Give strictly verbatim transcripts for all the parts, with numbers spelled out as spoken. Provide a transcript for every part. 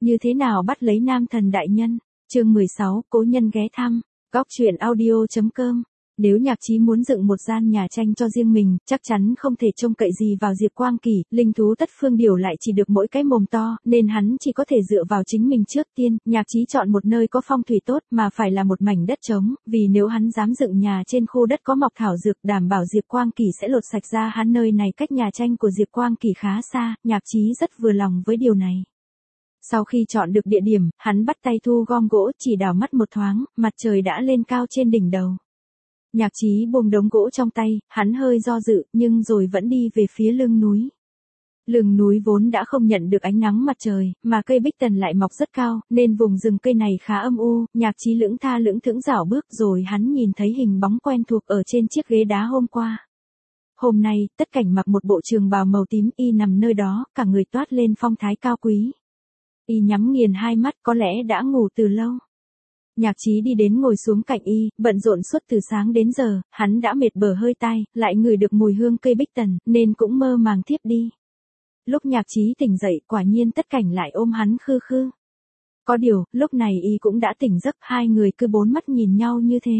Như thế nào bắt lấy nam thần đại nhân? Chương mười sáu, cố nhân ghé thăm. Góc truyện audio chấm com. Nếu Nhạc Chí muốn dựng một gian nhà tranh cho riêng mình, chắc chắn không thể trông cậy gì vào Diệp Quang Kỳ, linh thú tất phương điều lại chỉ được mỗi cái mồm to, nên hắn chỉ có thể dựa vào chính mình trước tiên. Nhạc Chí chọn một nơi có phong thủy tốt mà phải là một mảnh đất trống, vì nếu hắn dám dựng nhà trên khu đất có mọc thảo dược, đảm bảo Diệp Quang Kỳ sẽ lột sạch ra hắn. Nơi này cách nhà tranh của Diệp Quang Kỳ khá xa, Nhạc Chí rất vừa lòng với điều này. Sau khi chọn được địa điểm, hắn bắt tay thu gom gỗ, chỉ đảo mắt một thoáng, mặt trời đã lên cao trên đỉnh đầu. Nhạc Chí buông đống gỗ trong tay, hắn hơi do dự, nhưng rồi vẫn đi về phía lưng núi. Lưng núi vốn đã không nhận được ánh nắng mặt trời, mà cây bích tần lại mọc rất cao, nên vùng rừng cây này khá âm u. Nhạc Chí lững tha lững thững dạo bước, rồi hắn nhìn thấy hình bóng quen thuộc ở trên chiếc ghế đá hôm qua. Hôm nay, Tất Cảnh mặc một bộ trường bào màu tím, y nằm nơi đó, cả người toát lên phong thái cao quý. Y nhắm nghiền hai mắt, có lẽ đã ngủ từ lâu. Nhạc Chí đi đến ngồi xuống cạnh y, bận rộn suốt từ sáng đến giờ, hắn đã mệt bờ hơi tai, lại ngửi được mùi hương cây bích tần, nên cũng mơ màng thiếp đi. Lúc Nhạc Chí tỉnh dậy, quả nhiên Tất Cảnh lại ôm hắn khư khư. Có điều, lúc này y cũng đã tỉnh giấc, hai người cứ bốn mắt nhìn nhau như thế.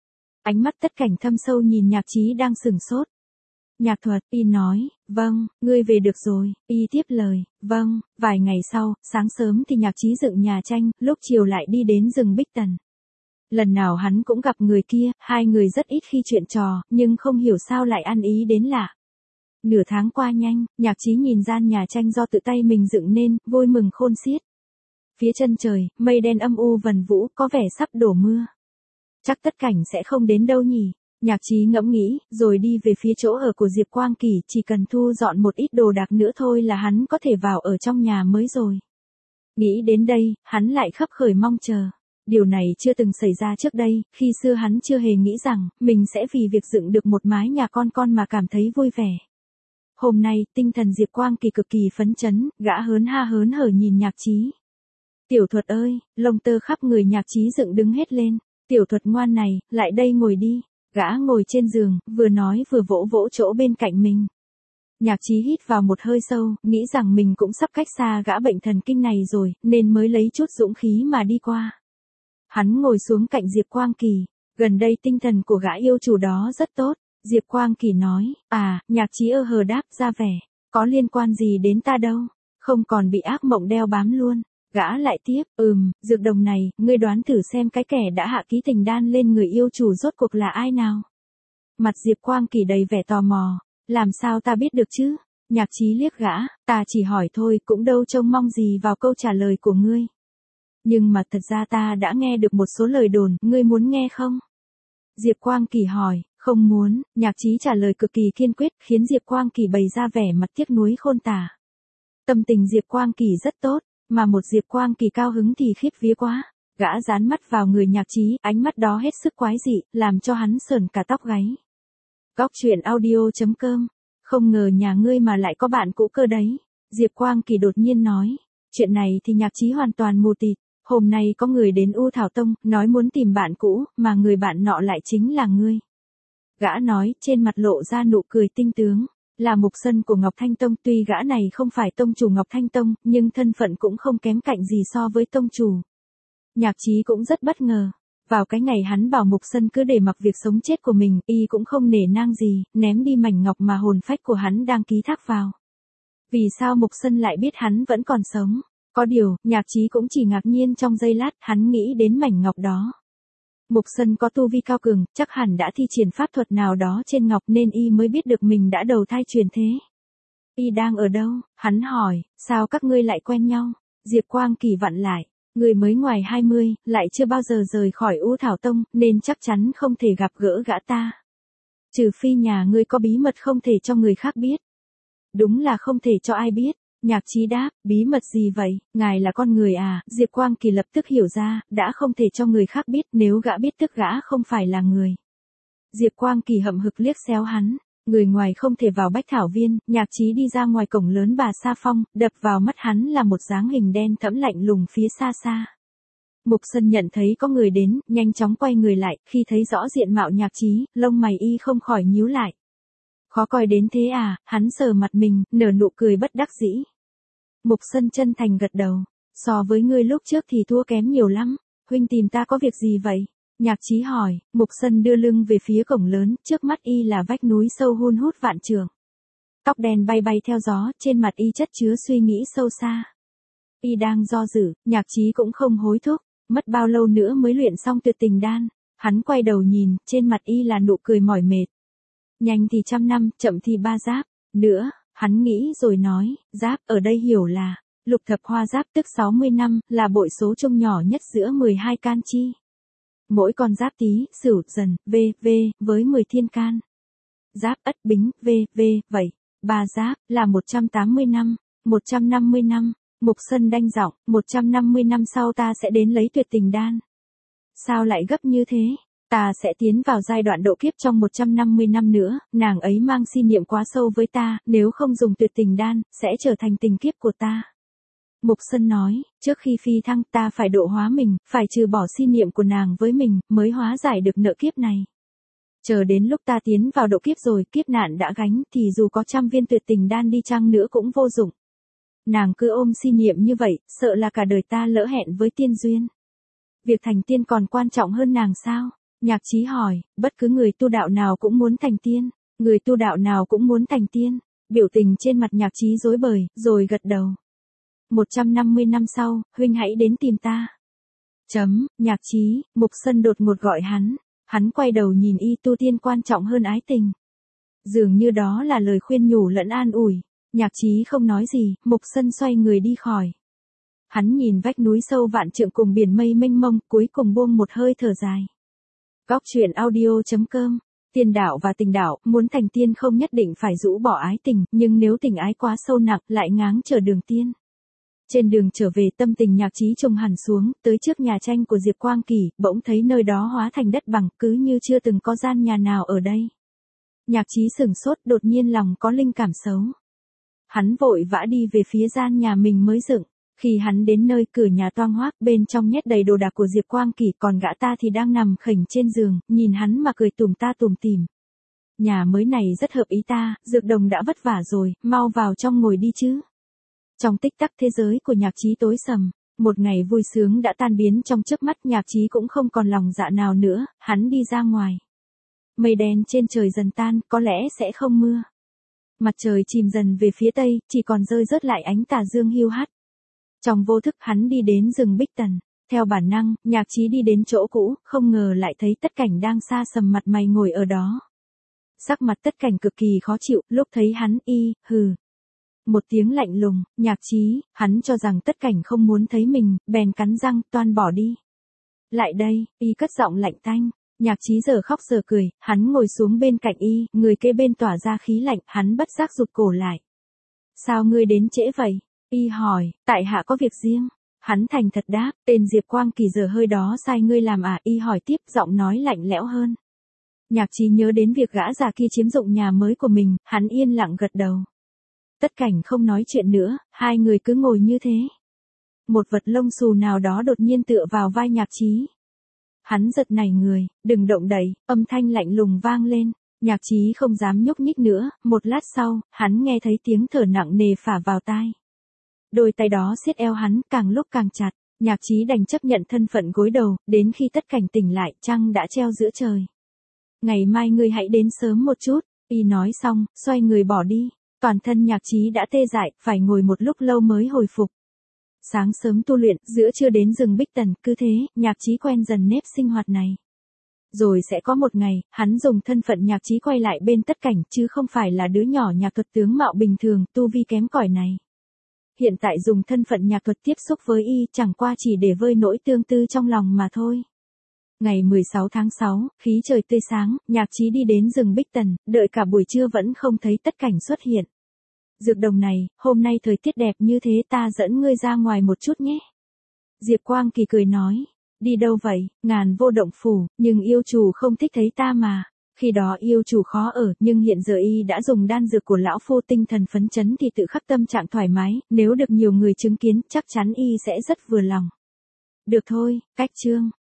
Ánh mắt Tất Cảnh thâm sâu nhìn Nhạc Chí đang sửng sốt. Nhạc Thuật, y nói, vâng, ngươi về được rồi, y tiếp lời, vâng. Vài ngày sau, sáng sớm thì Nhạc Chí dựng nhà tranh, lúc chiều lại đi đến rừng bích tần. Lần nào hắn cũng gặp người kia, hai người rất ít khi chuyện trò, nhưng không hiểu sao lại ăn ý đến lạ. Nửa tháng qua nhanh, Nhạc Chí nhìn gian nhà tranh do tự tay mình dựng nên, vui mừng khôn xiết. Phía chân trời, mây đen âm u vần vũ, có vẻ sắp đổ mưa. Chắc Tất Cảnh sẽ không đến đâu nhỉ? Nhạc Chí ngẫm nghĩ, rồi đi về phía chỗ ở của Diệp Quang Kỳ, chỉ cần thu dọn một ít đồ đạc nữa thôi là hắn có thể vào ở trong nhà mới rồi. Nghĩ đến đây, hắn lại khấp khởi mong chờ. Điều này chưa từng xảy ra trước đây, khi xưa hắn chưa hề nghĩ rằng, mình sẽ vì việc dựng được một mái nhà con con mà cảm thấy vui vẻ. Hôm nay, tinh thần Diệp Quang Kỳ cực kỳ phấn chấn, gã hớn ha hớn hở nhìn Nhạc Chí. Tiểu Thuật ơi, lông tơ khắp người Nhạc Chí dựng đứng hết lên. Tiểu Thuật ngoan này, lại đây ngồi đi. Gã ngồi trên giường, vừa nói vừa vỗ vỗ chỗ bên cạnh mình. Nhạc Chí hít vào một hơi sâu, nghĩ rằng mình cũng sắp cách xa gã bệnh thần kinh này rồi, nên mới lấy chút dũng khí mà đi qua. Hắn ngồi xuống cạnh Diệp Quang Kỳ. Gần đây tinh thần của gã yêu chủ đó rất tốt. Diệp Quang Kỳ nói, à, Nhạc Chí ơ hờ đáp ra vẻ, có liên quan gì đến ta đâu, không còn bị ác mộng đeo bám luôn. Gã lại tiếp, ừm, dược đồng này, ngươi đoán thử xem cái kẻ đã hạ ký tình đan lên người yêu chủ rốt cuộc là ai nào? Mặt Diệp Quang Kỳ đầy vẻ tò mò, làm sao ta biết được chứ? Nhạc Chí liếc gã, ta chỉ hỏi thôi, cũng đâu trông mong gì vào câu trả lời của ngươi. Nhưng mà thật ra ta đã nghe được một số lời đồn, ngươi muốn nghe không? Diệp Quang Kỳ hỏi, không muốn. Nhạc Chí trả lời cực kỳ kiên quyết, khiến Diệp Quang Kỳ bày ra vẻ mặt tiếc nuối khôn tả. Tâm tình Diệp Quang Kỳ rất tốt. Mà một Diệp Quang Kỳ cao hứng thì khiếp vía quá. Gã dán mắt vào người Nhạc Chí, ánh mắt đó hết sức quái dị, làm cho hắn sởn cả tóc gáy. Góc truyện audio chấm com. Không ngờ nhà ngươi mà lại có bạn cũ cơ đấy. Diệp Quang Kỳ đột nhiên nói. Chuyện này thì Nhạc Chí hoàn toàn mù tịt. Hôm nay có người đến U Thảo Tông, nói muốn tìm bạn cũ, mà người bạn nọ lại chính là ngươi. Gã nói, trên mặt lộ ra nụ cười tinh tướng. Là mục sân của Ngọc Thanh Tông, tuy gã này không phải tông chủ Ngọc Thanh Tông, nhưng thân phận cũng không kém cạnh gì so với tông chủ. Nhạc Chí cũng rất bất ngờ. Vào cái ngày hắn bảo mục sân cứ để mặc việc sống chết của mình, y cũng không nể nang gì, ném đi mảnh ngọc mà hồn phách của hắn đang ký thác vào. Vì sao mục sân lại biết hắn vẫn còn sống? Có điều, Nhạc Chí cũng chỉ ngạc nhiên trong giây lát, hắn nghĩ đến mảnh ngọc đó. Mục Sân có tu vi cao cường, chắc hẳn đã thi triển pháp thuật nào đó trên ngọc nên y mới biết được mình đã đầu thai truyền thế. Y đang ở đâu? Hắn hỏi, sao các ngươi lại quen nhau? Diệp Quang Kỳ vặn lại, người mới ngoài hai mươi, lại chưa bao giờ rời khỏi U Thảo Tông, nên chắc chắn không thể gặp gỡ gã ta. Trừ phi nhà ngươi có bí mật không thể cho người khác biết. Đúng là không thể cho ai biết. Nhạc Chí đáp, bí mật gì vậy, ngài là con người à? Diệp Quang Kỳ lập tức hiểu ra, đã không thể cho người khác biết, nếu gã biết tức gã không phải là người. Diệp Quang Kỳ hậm hực liếc xéo hắn, người ngoài không thể vào Bách Thảo Viên. Nhạc Chí đi ra ngoài cổng lớn Bà Sa Phong, đập vào mắt hắn là một dáng hình đen thẫm lạnh lùng phía xa xa. Mục Sân nhận thấy có người đến, nhanh chóng quay người lại, khi thấy rõ diện mạo Nhạc Chí, lông mày y không khỏi nhíu lại. Khó coi đến thế à? Hắn sờ mặt mình, nở nụ cười bất đắc dĩ. Mục Sân chân thành gật đầu. So với ngươi lúc trước thì thua kém nhiều lắm, huynh tìm ta có việc gì vậy? Nhạc Chí hỏi. Mục Sân đưa lưng về phía cổng lớn, trước mắt y là vách núi sâu hun hút vạn trượng. Tóc đen bay bay theo gió, trên mặt y chất chứa suy nghĩ sâu xa. Y đang do dự, Nhạc Chí cũng không hối thúc, mất bao lâu nữa mới luyện xong tuyệt tình đan. Hắn quay đầu nhìn, trên mặt y là nụ cười mỏi mệt. Nhanh thì trăm năm, chậm thì ba giáp. Nữa, hắn nghĩ rồi nói, giáp ở đây hiểu là, lục thập hoa giáp tức sáu mươi năm, là bội số chung nhỏ nhất giữa mười hai can chi. Mỗi con giáp Tý, Sửu, Dần, V, V, với mười thiên can. Giáp Ất, Bính, V, V, vậy. Ba giáp, là một trăm tám mươi năm, một trăm năm mươi năm. Mục Sân đanh giọng, một trăm năm mươi năm sau ta sẽ đến lấy tuyệt tình đan. Sao lại gấp như thế? Ta sẽ tiến vào giai đoạn độ kiếp trong một trăm năm mươi năm nữa, nàng ấy mang si niệm quá sâu với ta, nếu không dùng tuyệt tình đan, sẽ trở thành tình kiếp của ta. Mục Sân nói, trước khi phi thăng ta phải độ hóa mình, phải trừ bỏ si niệm của nàng với mình, mới hóa giải được nợ kiếp này. Chờ đến lúc ta tiến vào độ kiếp rồi, kiếp nạn đã gánh, thì dù có trăm viên tuyệt tình đan đi chăng nữa cũng vô dụng. Nàng cứ ôm si niệm như vậy, sợ là cả đời ta lỡ hẹn với tiên duyên. Việc thành tiên còn quan trọng hơn nàng sao? Nhạc Chí hỏi, bất cứ người tu đạo nào cũng muốn thành tiên, người tu đạo nào cũng muốn thành tiên. Biểu tình trên mặt Nhạc Chí rối bời, rồi gật đầu. một trăm năm mươi năm sau, huynh hãy đến tìm ta. Chấm, Nhạc Chí. Mục Sân đột ngột gọi hắn. Hắn quay đầu nhìn y, tu tiên quan trọng hơn ái tình. Dường như đó là lời khuyên nhủ lẫn an ủi. Nhạc Chí không nói gì, Mục Sân xoay người đi khỏi. Hắn nhìn vách núi sâu vạn trượng cùng biển mây mênh mông, cuối cùng buông một hơi thở dài. Góc truyện audio chấm com. Tiên đạo và tình đạo, muốn thành tiên không nhất định phải rũ bỏ ái tình, nhưng nếu tình ái quá sâu nặng, lại ngáng trở đường tiên. Trên đường trở về, tâm tình Nhạc Chí trùng hẳn xuống, tới trước nhà tranh của Diệp Quang Kỳ, bỗng thấy nơi đó hóa thành đất bằng, cứ như chưa từng có gian nhà nào ở đây. Nhạc Chí sửng sốt, đột nhiên lòng có linh cảm xấu. Hắn vội vã đi về phía gian nhà mình mới dựng. Khi hắn đến nơi, cửa nhà toang hoác, bên trong nhét đầy đồ đạc của Diệp Quang Kỳ, còn gã ta thì đang nằm khểnh trên giường, nhìn hắn mà cười tủm ta tủm tỉm. Nhà mới này rất hợp ý ta, Dược Đồng đã vất vả rồi, mau vào trong ngồi đi chứ. Trong tích tắc thế giới của Nhạc Chí tối sầm, một ngày vui sướng đã tan biến trong chớp mắt. Nhạc Chí cũng không còn lòng dạ nào nữa, hắn đi ra ngoài. Mây đen trên trời dần tan, có lẽ sẽ không mưa. Mặt trời chìm dần về phía tây, chỉ còn rơi rớt lại ánh tà dương hiu hắt. Trong vô thức hắn đi đến rừng Bích Tần. Theo bản năng, Nhạc Chí đi đến chỗ cũ, không ngờ lại thấy Tất Cảnh đang xa sầm mặt mày ngồi ở đó. Sắc mặt Tất Cảnh cực kỳ khó chịu, lúc thấy hắn y, hừ. Một tiếng lạnh lùng, Nhạc Chí, hắn cho rằng Tất Cảnh không muốn thấy mình, bèn cắn răng, toan bỏ đi. Lại đây, y cất giọng lạnh tanh. Nhạc Chí giờ khóc giờ cười, hắn ngồi xuống bên cạnh y, người kế bên tỏa ra khí lạnh, hắn bất giác rụt cổ lại. Sao ngươi đến trễ vậy? Y hỏi, tại hạ có việc riêng. Hắn thành thật đáp, tên Diệp Quang Kỳ giờ hơi đó sai ngươi làm à? Y hỏi tiếp, giọng nói lạnh lẽo hơn. Nhạc Chí nhớ đến việc gã già kia chiếm dụng nhà mới của mình, hắn yên lặng gật đầu. Tất Cảnh không nói chuyện nữa, hai người cứ ngồi như thế. Một vật lông xù nào đó đột nhiên tựa vào vai Nhạc Chí. Hắn giật nảy người, đừng động đậy, âm thanh lạnh lùng vang lên. Nhạc Chí không dám nhúc nhích nữa, một lát sau, hắn nghe thấy tiếng thở nặng nề phả vào tai. Đôi tay đó siết eo hắn, càng lúc càng chặt. Nhạc Chí đành chấp nhận thân phận gối đầu, đến khi Tất Cảnh tỉnh lại, trăng đã treo giữa trời. Ngày mai ngươi hãy đến sớm một chút. Y nói xong, xoay người bỏ đi. Toàn thân Nhạc Chí đã tê dại, phải ngồi một lúc lâu mới hồi phục. Sáng sớm tu luyện, giữa trưa đến rừng Bích Tần, cứ thế, Nhạc Chí quen dần nếp sinh hoạt này. Rồi sẽ có một ngày, hắn dùng thân phận Nhạc Chí quay lại bên Tất Cảnh, chứ không phải là đứa nhỏ nhạc thuật tướng mạo bình thường, tu vi kém cỏi này. Hiện tại dùng thân phận nhạc thuật tiếp xúc với y, chẳng qua chỉ để vơi nỗi tương tư trong lòng mà thôi. Ngày mười sáu tháng sáu, khí trời tươi sáng, Nhạc Chí đi đến rừng Bích Tần, đợi cả buổi trưa vẫn không thấy Tất Cảnh xuất hiện. Dược Đồng này, hôm nay thời tiết đẹp như thế, ta dẫn ngươi ra ngoài một chút nhé. Diệp Quang Kỳ cười nói, đi đâu vậy? Ngàn Vô Động Phủ, nhưng yêu chủ không thích thấy ta mà. Khi đó yêu chủ khó ở, nhưng hiện giờ y đã dùng đan dược của lão phu, tinh thần phấn chấn thì tự khắc tâm trạng thoải mái, nếu được nhiều người chứng kiến, chắc chắn y sẽ rất vừa lòng. Được thôi, cách chương.